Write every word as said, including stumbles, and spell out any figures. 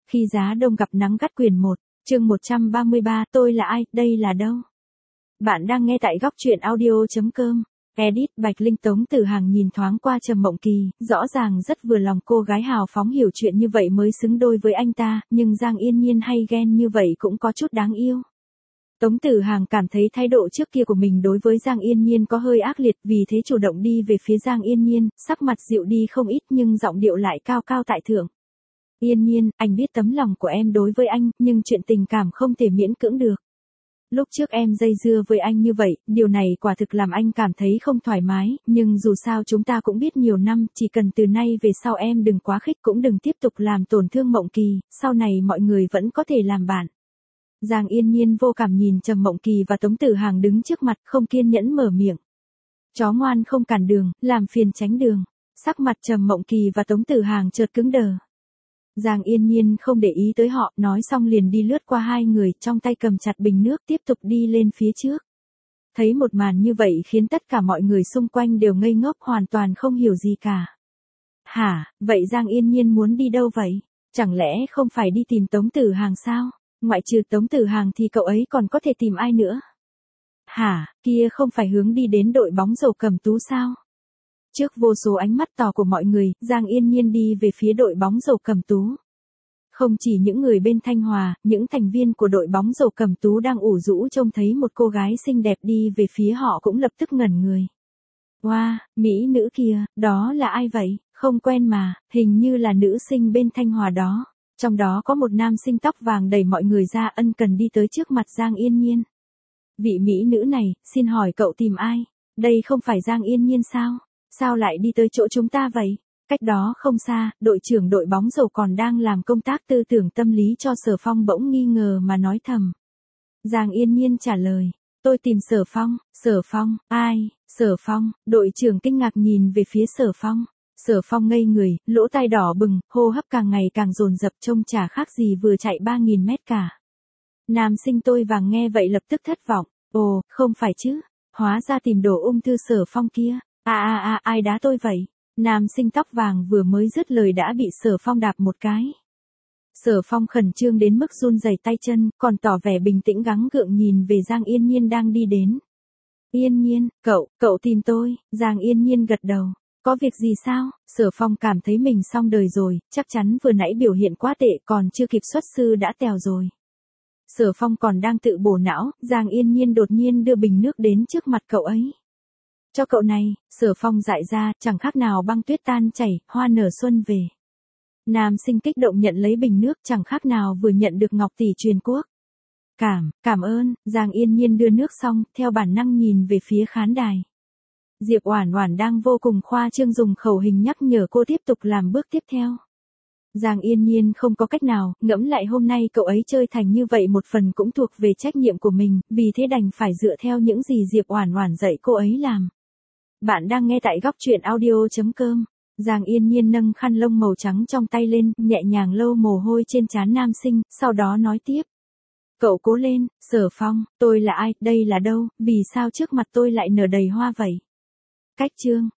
Khi giá đông gặp nắng gắt quyển một, chương một trăm ba mươi ba, tôi là ai, đây là đâu? Bạn đang nghe tại góc truyện audio.com. Edit Bạch Linh. Tống Tử Hàng nhìn thoáng qua Trầm Mộng Kỳ, rõ ràng rất vừa lòng cô gái hào phóng hiểu chuyện như vậy mới xứng đôi với anh ta, nhưng Giang Yên Nhiên hay ghen như vậy cũng có chút đáng yêu. Tống Tử Hàng cảm thấy thái độ trước kia của mình đối với Giang Yên Nhiên có hơi ác liệt, vì thế chủ động đi về phía Giang Yên Nhiên, sắc mặt dịu đi không ít nhưng giọng điệu lại cao cao tại thượng. Yên Nhiên, anh biết tấm lòng của em đối với anh, nhưng chuyện tình cảm không thể miễn cưỡng được. Lúc trước em dây dưa với anh như vậy, điều này quả thực làm anh cảm thấy không thoải mái, nhưng dù sao chúng ta cũng biết nhiều năm, chỉ cần từ nay về sau em đừng quá khích cũng đừng tiếp tục làm tổn thương Mộng Kỳ, sau này mọi người vẫn có thể làm bạn. Giang Yên Nhiên vô cảm nhìn Trầm Mộng Kỳ và Tống Tử Hàng đứng trước mặt, không kiên nhẫn mở miệng. Chó ngoan không cản đường, làm phiền tránh đường. Sắc mặt Trầm Mộng Kỳ và Tống Tử Hàng chợt cứng đờ. Giang Yên Nhiên không để ý tới họ, nói xong liền đi lướt qua hai người, trong tay cầm chặt bình nước tiếp tục đi lên phía trước. Thấy một màn như vậy khiến tất cả mọi người xung quanh đều ngây ngốc, hoàn toàn không hiểu gì cả. Hả, vậy Giang Yên Nhiên muốn đi đâu vậy? Chẳng lẽ không phải đi tìm Tống Tử Hàng sao? Ngoại trừ Tống Tử Hàng thì cậu ấy còn có thể tìm ai nữa? Hả, kia không phải hướng đi đến đội bóng rổ Cẩm Tú sao? Trước vô số ánh mắt tò của mọi người, Giang Yên Nhiên đi về phía đội bóng rổ Cẩm Tú. Không chỉ những người bên Thanh Hòa, những thành viên của đội bóng rổ Cẩm Tú đang ủ rũ trông thấy một cô gái xinh đẹp đi về phía họ cũng lập tức ngẩn người. Wow, mỹ nữ kia, đó là ai vậy? Không quen mà, hình như là nữ sinh bên Thanh Hòa đó. Trong đó có một nam sinh tóc vàng đẩy mọi người ra, ân cần đi tới trước mặt Giang Yên Nhiên. Vị mỹ nữ này, xin hỏi cậu tìm ai? Đây không phải Giang Yên Nhiên sao? Sao lại đi tới chỗ chúng ta vậy? Cách đó không xa, đội trưởng đội bóng rổ còn đang làm công tác tư tưởng tâm lý cho Sở Phong bỗng nghi ngờ mà nói thầm. Giang Yên Nhiên trả lời, tôi tìm Sở Phong. Sở Phong, ai? Sở Phong, đội trưởng kinh ngạc nhìn về phía Sở Phong. Sở Phong ngây người, lỗ tai đỏ bừng, hô hấp càng ngày càng dồn dập, trông chả khác gì vừa chạy ba nghìn mét cả. Nam sinh tôi vàng nghe vậy lập tức thất vọng. Ồ, không phải chứ, hóa ra tìm đồ ung thư Sở Phong kia. À à à, ai đá tôi vậy? Nam sinh tóc vàng vừa mới dứt lời đã bị Sở Phong đạp một cái. Sở Phong khẩn trương đến mức run rẩy tay chân, còn tỏ vẻ bình tĩnh gắng gượng nhìn về Giang Yên Nhiên đang đi đến. Yên Nhiên, cậu, cậu tìm tôi. Giang Yên Nhiên gật đầu. Có việc gì sao? Sở Phong cảm thấy mình xong đời rồi, chắc chắn vừa nãy biểu hiện quá tệ, còn chưa kịp xuất sư đã tèo rồi. Sở Phong còn đang tự bổ não, Giang Yên Nhiên đột nhiên đưa bình nước đến trước mặt cậu ấy. Cho cậu này. Sở Phong dại ra, chẳng khác nào băng tuyết tan chảy, hoa nở xuân về. Nam sinh kích động nhận lấy bình nước, chẳng khác nào vừa nhận được ngọc tỷ truyền quốc. Cảm, cảm ơn. Giang Yên Nhiên đưa nước xong, theo bản năng nhìn về phía khán đài. Diệp Oản Oản đang vô cùng khoa trương dùng khẩu hình nhắc nhở cô tiếp tục làm bước tiếp theo. Giang Yên Nhiên không có cách nào, ngẫm lại hôm nay cậu ấy chơi thành như vậy một phần cũng thuộc về trách nhiệm của mình, vì thế đành phải dựa theo những gì Diệp Oản Oản dạy cô ấy làm. Bạn đang nghe tại góc truyện audio.com. Giang Yên Nhiên nâng khăn lông màu trắng trong tay lên, nhẹ nhàng lau mồ hôi trên trán nam sinh, sau đó nói tiếp. Cậu cố lên. Sở Phong, tôi là ai, đây là đâu, vì sao trước mặt tôi lại nở đầy hoa vậy? Cách chương.